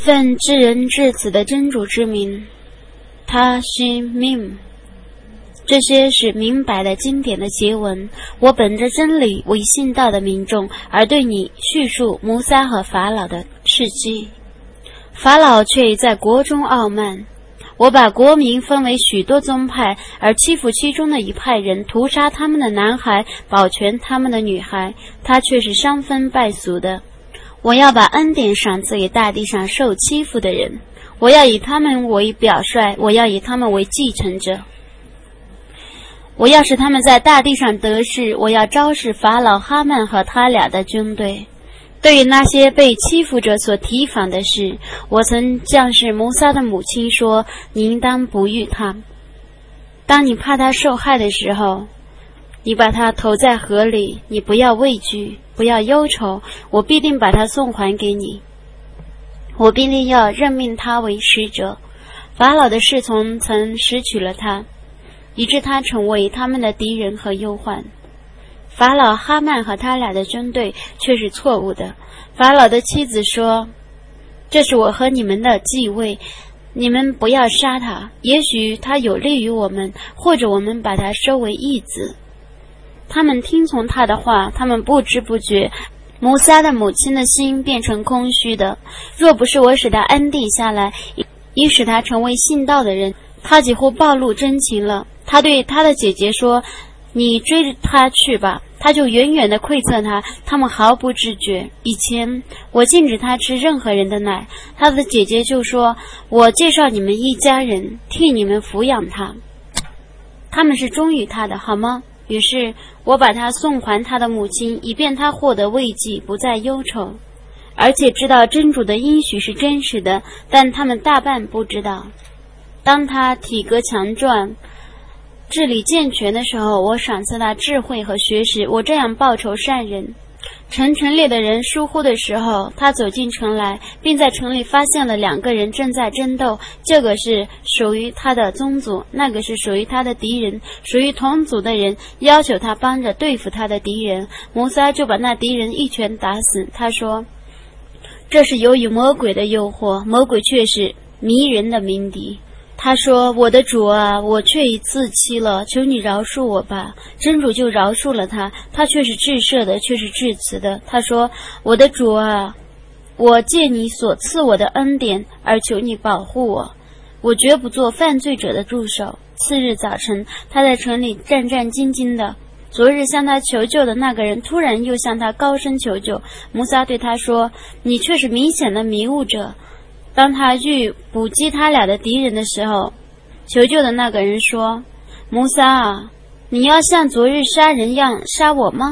奉至人至此的真主之名，他须命。这些是明白的经典的结文。我本着真理为信道的民众而对你叙述摩萨和法老的事迹。法老却在国中傲慢，我把国民分为许多宗派，而欺负其中的一派人，屠杀他们的男孩，保全他们的女孩，他却是伤风败俗的。我要把恩典赏赐给大地上受欺负的人，我要以他们为表率，我要以他们为继承者。我要使他们在大地上得势，我要招致法老哈曼和他俩的军队。对于那些被欺负者所提防的事，我曾降示摩萨的母亲说，你应当不遇他。当你怕他受害的时候，你把他投在河里，你不要畏惧，不要忧愁，我必定把他送还给你，我必定要任命他为使者。法老的侍从曾拾取了他，以致他成为他们的敌人和忧患。法老哈曼和他俩的军队却是错误的。法老的妻子说，这是我和你们的继位，你们不要杀他，也许他有利于我们，或者我们把他收为义子。他们听从他的话，他们不知不觉，摩萨的母亲的心变成空虚的。若不是我使他安定下来，以使他成为信道的人，他几乎暴露真情了。他对他的姐姐说，你追着他去吧。他就远远地窥测他，他们毫不知觉。以前我禁止他吃任何人的奶，他的姐姐就说，我介绍你们一家人，替你们抚养他，他们是忠于他的，好吗？于是我把他送还他的母亲，以便他获得慰藉，不再忧愁，而且知道真主的应许是真实的，但他们大半不知道。当他体格强壮，治理健全的时候，我赏赐他智慧和学识，我这样报酬善人。城里的人疏忽的时候，他走进城来，并在城里发现了2个人正在争斗，这个是属于他的宗族，那个是属于他的敌人。属于同族的人要求他帮着对付他的敌人，摩萨就把那敌人一拳打死。他说，这是由于魔鬼的诱惑，魔鬼却是迷人的鸣笛。他说，我的主啊，我却已自欺了，求你饶恕我吧。真主就饶恕了他，他却是至赦的，却是至慈的。他说，我的主啊，我借你所赐我的恩典而求你保护我，我绝不做犯罪者的助手。次日早晨，他在城里战战兢兢的，昨日向他求救的那个人突然又向他高声求救。摩萨对他说，你却是明显的迷雾者。当他欲捕击他俩的敌人的时候，求救的那个人说，摩萨啊，你要像昨日杀人一样杀我吗？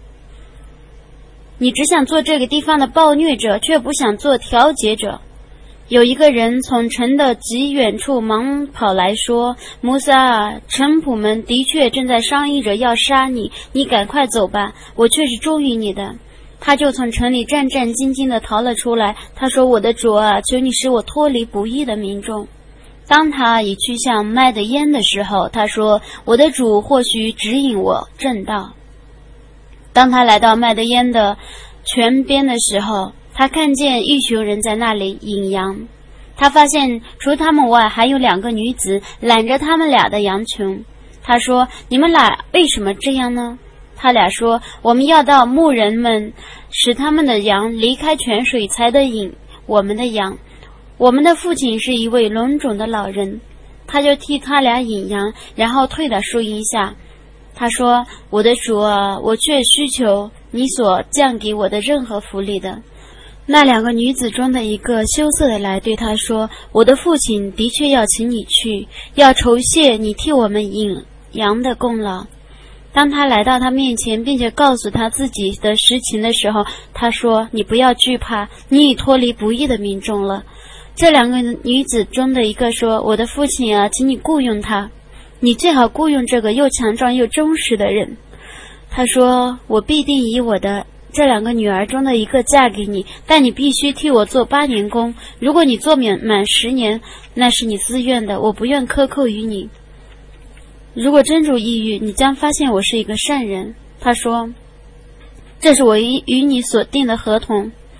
你只想做这个地方的暴虐者，却不想做调解者。有一个人从城的极远处忙跑来说，摩萨啊，臣仆们的确正在商议着要杀你，你赶快走吧，我却是忠于你的。他就从城里战战兢兢地逃了出来。他说，我的主啊，求你使我脱离不义的民众。当他已去向麦德烟的时候，他说，我的主或许指引我正道。当他来到麦德烟的泉边的时候，他看见一群人在那里饮羊。他发现除他们外还有2个女子揽着他们俩的羊群。他说，你们俩为什么这样呢？他俩说，我们要到牧人们使他们的羊离开泉水才得饮我们的羊。我们的父亲是一位聋种的老人。他就替他俩饮羊，然后退到树荫下。他说，我的主啊，我却需求你所降给我的任何福利的。那2个女子中的一个羞涩地来对他说，我的父亲的确要请你去，要酬谢你替我们饮羊的功劳。当他来到他面前，并且告诉他自己的实情的时候，他说，你不要惧怕，你已脱离不义的民众了。这2个女子中的一个说，我的父亲啊，请你雇佣他，你最好雇佣这个又强壮又忠实的人。他说，我必定以我的这2个女儿中的一个嫁给你，但你必须替我做8年工，如果你做满10年，那是你自愿的，我不愿克扣于你。如果真主抑郁，你将发现我是一个善人。他说，这是我与你所定的合同，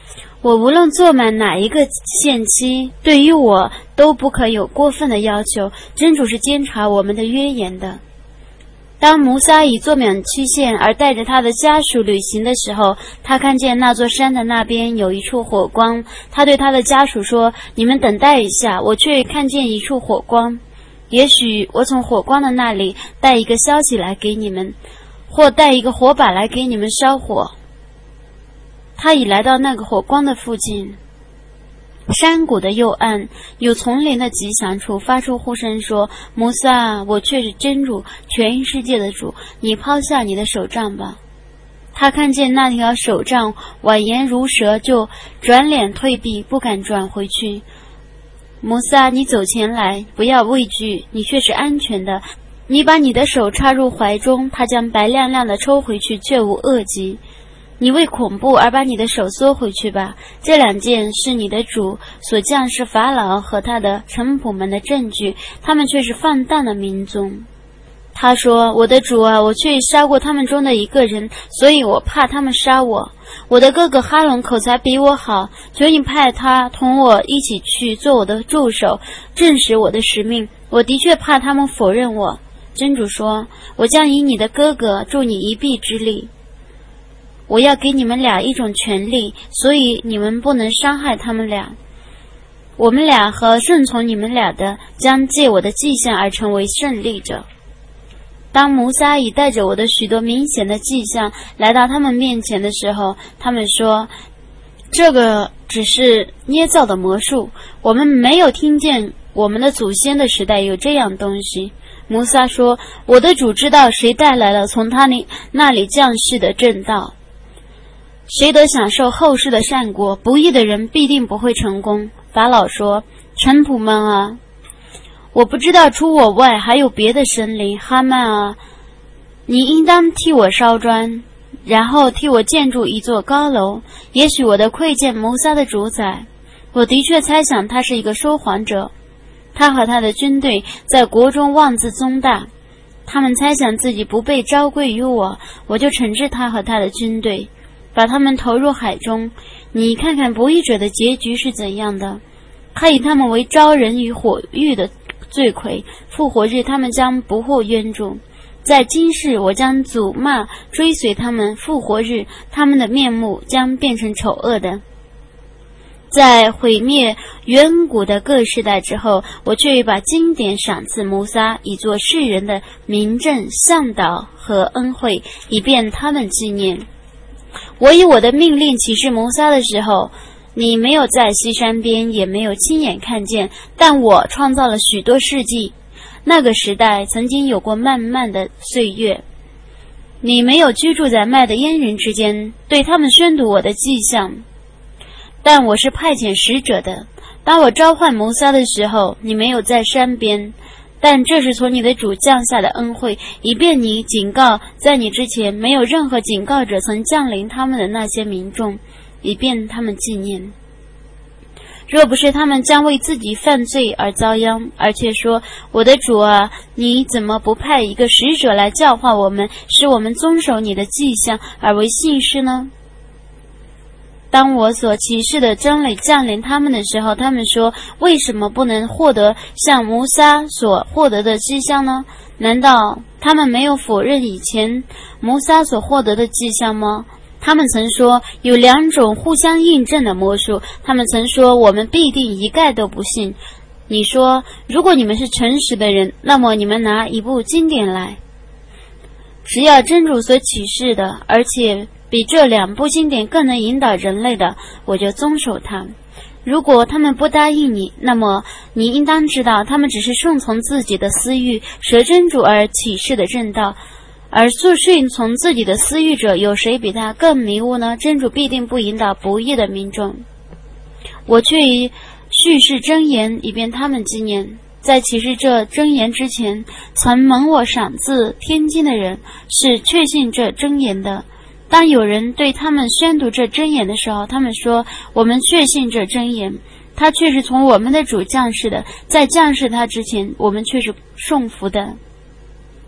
我无论做满哪一个限期，对于我都不可有过分的要求，真主是监察我们的约言的。当摩萨已做满期限而带着他的家属旅行的时候，他看见那座山的那边有一处火光，他对他的家属说，你们等待一下，我却看见一处火光，也许我从火光的那里带一个消息来给你们，或带一个火把来给你们烧火。他已来到那个火光的附近，山谷的右岸有丛林的极详处，发出呼声说，摩萨，我却是真主，全世界的主，你抛下你的手杖吧。他看见那条手杖蜿蜒如蛇，就转脸退避，不敢转回去。摩萨，你走前来，不要畏惧，你却是安全的。你把你的手插入怀中，他将白亮亮的抽回去，却无恶疾。你为恐怖而把你的手缩回去吧，这两件是你的主所降示法老和他的臣仆们的证据，他们却是放荡的民众。他说，我的主啊，我却杀过他们中的一个人，所以我怕他们杀我。我的哥哥哈伦口才比我好，求你派他同我一起去做我的助手，证实我的使命。我的确怕他们否认我。真主说，我将以你的哥哥助你一臂之力，我要给你们俩一种权利，所以你们不能伤害他们俩。我们俩和顺从你们俩的将借我的迹象而成为胜利者。当摩萨已带着我的许多明显的迹象来到他们面前的时候，他们说，这个只是捏造的魔术，我们没有听见我们的祖先的时代有这样东西。摩萨说，我的主知道谁带来了从他那里降世的正道，谁得享受后世的善果，不义的人必定不会成功。法老说，臣仆们啊，我不知道除我外还有别的神灵。哈曼啊，你应当替我烧砖，然后替我建筑一座高楼。也许我的窥见摩萨的主宰，我的确猜想他是一个说谎者。他和他的军队在国中妄自宗大，他们猜想自己不被招归于我，我就惩治他和他的军队，把他们投入海中。你看看不义者的结局是怎样的，他以他们为招人于火狱的罪魁，复活日他们将不获冤助。在今世我将诅骂追随他们，复活日他们的面目将变成丑恶的。在毁灭远古的各世代之后，我却把经典赏赐摩萨，以作世人的明证、向导和恩惠，以便他们纪念。我以我的命令启示摩萨的时候，你没有在西山边，也没有亲眼看见，但我创造了许多世纪。那个时代曾经有过漫漫的岁月，你没有居住在麦的阉人之间，对他们宣读我的迹象。但我是派遣使者的，当我召唤摩萨的时候，你没有在山边，但这是从你的主降下的恩惠，以便你警告在你之前没有任何警告者曾降临他们的那些民众，以便他们纪念。若不是他们将为自己犯罪而遭殃，而且说，我的主啊，你怎么不派一个使者来教化我们，使我们遵守你的迹象而为信士呢？当我所启示的真理降临他们的时候，他们说，为什么不能获得像摩萨所获得的迹象呢？难道他们没有否认以前摩萨所获得的迹象吗？他们曾说有两种互相印证的魔术，他们曾说我们必定一概都不信。你说，如果你们是诚实的人，那么你们拿一部经典来，只要真主所启示的，而且比这两部经典更能引导人类的，我就遵守它。如果他们不答应你，那么你应当知道，他们只是顺从自己的私欲，舍真主而启示的正道。而顺从自己的私欲者，有谁比他更迷雾呢？真主必定不引导不义的民众。我却以叙事真言，以便他们纪念。在启示这真言之前，曾蒙我赏赐天经的人是确信这真言的。当有人对他们宣读这真言的时候，他们说，我们确信这真言，他却是从我们的主降世的，在降世他之前，我们却是顺服的。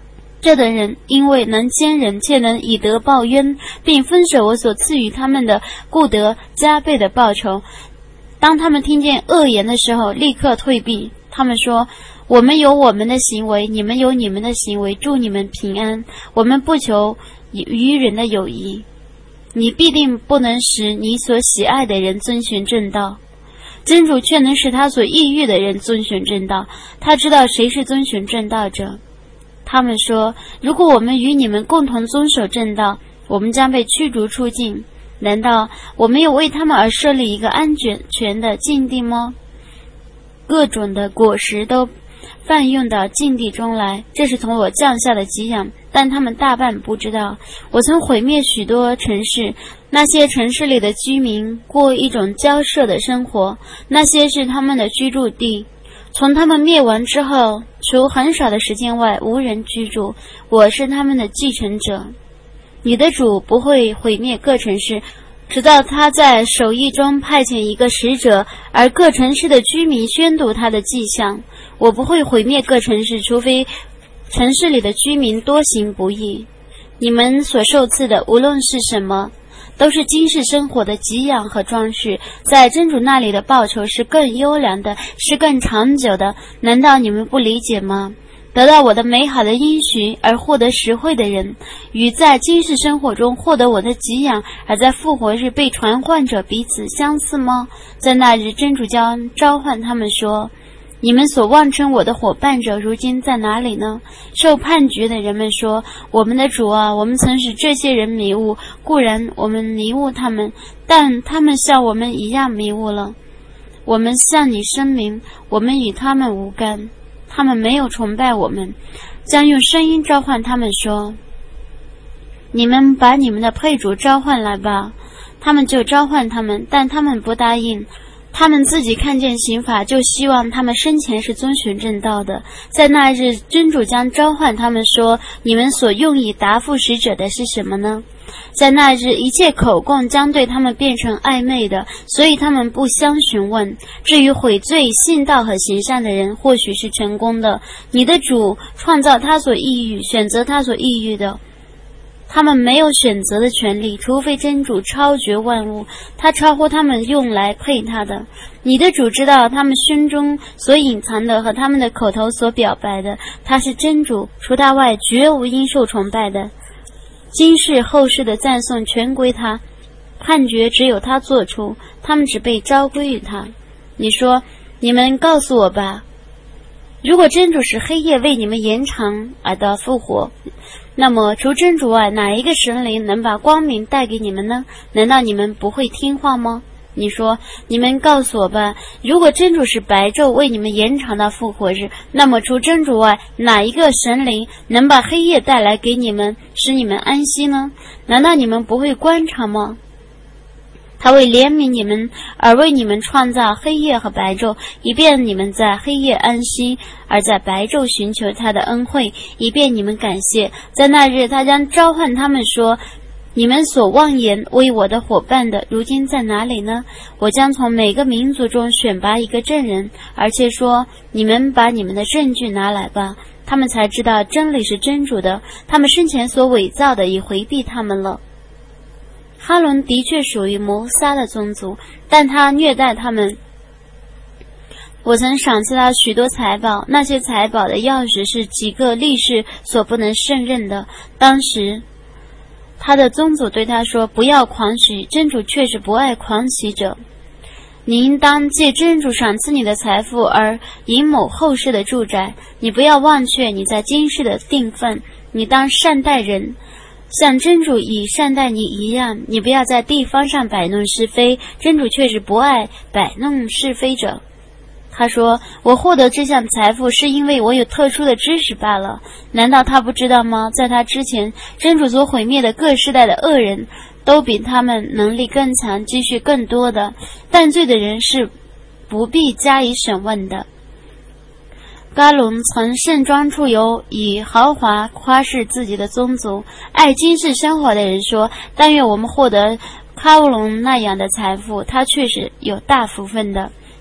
这等人因为能坚忍，且能以德报冤，并分舍我所赐予他们的，故得加倍的报酬。当他们听见恶言的时候，立刻退避。他们说，我们有我们的行为，你们有你们的行为，祝你们平安。我们不求与人的友谊，你必定不能使你所喜爱的人遵循正道。真主却能使他所抑郁的人遵循正道，他知道谁是遵循正道者。他们说，如果我们与你们共同遵守正道，我们将被驱逐出境。难道我们有为他们而设立一个安全的境地吗？各种的果实都泛用到境地中来，这是从我降下的给养，但他们大半不知道。我曾毁灭许多城市，那些城市里的居民过一种交涉的生活，那些是他们的居住地。从他们灭亡之后，除很少的时间外，无人居住。我是他们的继承者。你的主不会毁灭各城市，直到他在手艺中派遣一个使者，而各城市的居民宣读他的迹象。我不会毁灭各城市，除非城市里的居民多行不义。你们所受赐的无论是什么，都是今世生活的给养和装饰，在真主那里的报酬是更优良的，是更长久的。难道你们不理解吗？得到我的美好的应许而获得实惠的人，与在今世生活中获得我的给养而在复活日被传唤者彼此相似吗？在那日，真主将召唤他们说，你们所妄称我的伙伴者如今在哪里呢？受判决的人们说，我们的主啊，我们曾使这些人迷雾，固然我们迷雾他们，但他们像我们一样迷雾了。我们向你声明，我们与他们无干，他们没有崇拜我们，将用声音召唤他们说，你们把你们的配主召唤来吧。他们就召唤他们，但他们不答应。他们自己看见刑罚，就希望他们生前是遵循正道的。在那日，真主将召唤他们说，你们所用以答复使者的是什么呢？在那日，一切口供将对他们变成暧昧的，所以他们不相询问。至于悔罪、信道和行善的人，或许是成功的。你的主创造他所抑郁，选择他所抑郁的。他们没有选择的权利，除非真主超绝万物，他超乎他们用来配他的。你的主知道他们心中所隐藏的和他们的口头所表白的，他是真主，除他外绝无应受崇拜的。今世后世的赞颂全归他，判决只有他做出，他们只被召归于他。你说，你们告诉我吧，如果真主使黑夜为你们延长而到复活，那么除真主外，哪一个神灵能把光明带给你们呢？难道你们不会听话吗？你说，你们告诉我吧，如果真主使白昼为你们延长到复活日，那么除真主外，哪一个神灵能把黑夜带来给你们，使你们安息呢？难道你们不会观察吗？他为怜悯你们而为你们创造黑夜和白昼，以便你们在黑夜安息，而在白昼寻求他的恩惠，以便你们感谢。在那日，他将召唤他们说，你们所妄言为我的伙伴的，如今在哪里呢？我将从每个民族中选拔一个证人，而且说，你们把你们的证据拿来吧。他们才知道真理是真主的，他们生前所伪造的已回避他们了。哈伦的确属于摩撒的宗族，但他虐待他们。我曾赏赐他许多财宝，那些财宝的钥匙是几个力士所不能胜任的。当时他的宗族对他说，不要狂喜，真主确实不爱狂喜者。你应当借真主赏赐你的财富而引某后世的住宅，你不要忘却你在今世的定分，你当善待人，像真主以善待你一样。你不要在地方上摆弄是非，真主确实不爱摆弄是非者。他说，我获得这项财富是因为我有特殊的知识罢了。难道他不知道吗？在他之前，真主所毁灭的各世代的恶人都比他们能力更强，积蓄更多的。犯罪的人是不必加以审问的。嘎隆曾盛装出游，以豪华夸示自己的宗族。爱今世生活的人说，但愿我们获得卡乌隆那样的财富，他确实有大福分的。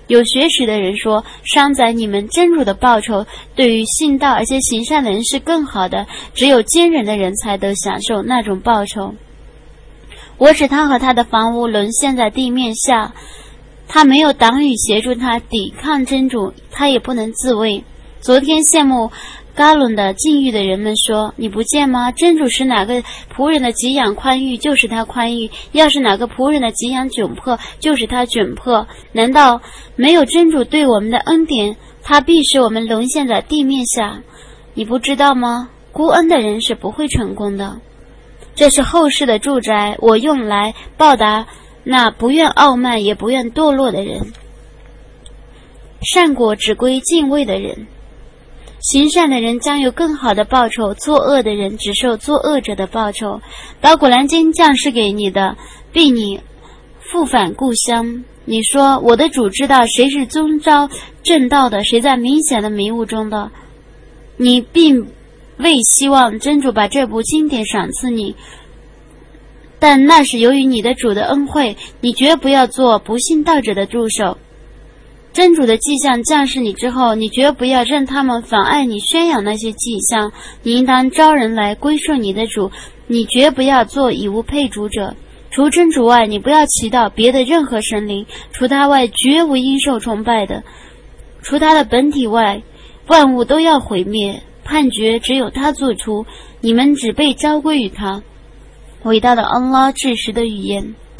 有学识的人说，伤在你们真主的报酬对于信道而且行善的人是更好的，只有坚忍的人才得享受那种报酬。我使他和他的房屋沦陷在地面下，他没有党羽协助他抵抗真主，他也不能自卫。昨天羡慕嘎伦的境遇的人们说，你不见吗？真主使哪个仆人的给养宽裕，就使他宽裕；要是哪个仆人的给养窘迫，就使他窘迫。难道没有真主对我们的恩典，他必使我们沦陷在地面下？你不知道吗？孤恩的人是不会成功的。这是后世的住宅，我用来报答那不愿傲慢也不愿堕落的人。善果只归敬畏的人，行善的人将有更好的报酬，作恶的人只受作恶者的报酬。把古兰经降示给你的，逼你复返故乡。你说，我的主知道谁是遵照正道的，谁在明显的迷雾中的。你并未希望真主把这部经典赏赐你，但那是由于你的主的恩惠，你绝不要做不信道者的助手。真主的迹象降示你之后，你绝不要任他们妨碍你宣扬那些迹象，你应当招人来归顺你的主，你绝不要做以无配主者。除真主外，你不要祈祷别的任何神灵，除他外绝无应受崇拜的，除他的本体外，万物都要毁灭，判决只有他做出，你们只被召归于他。伟大的安拉至实的语言。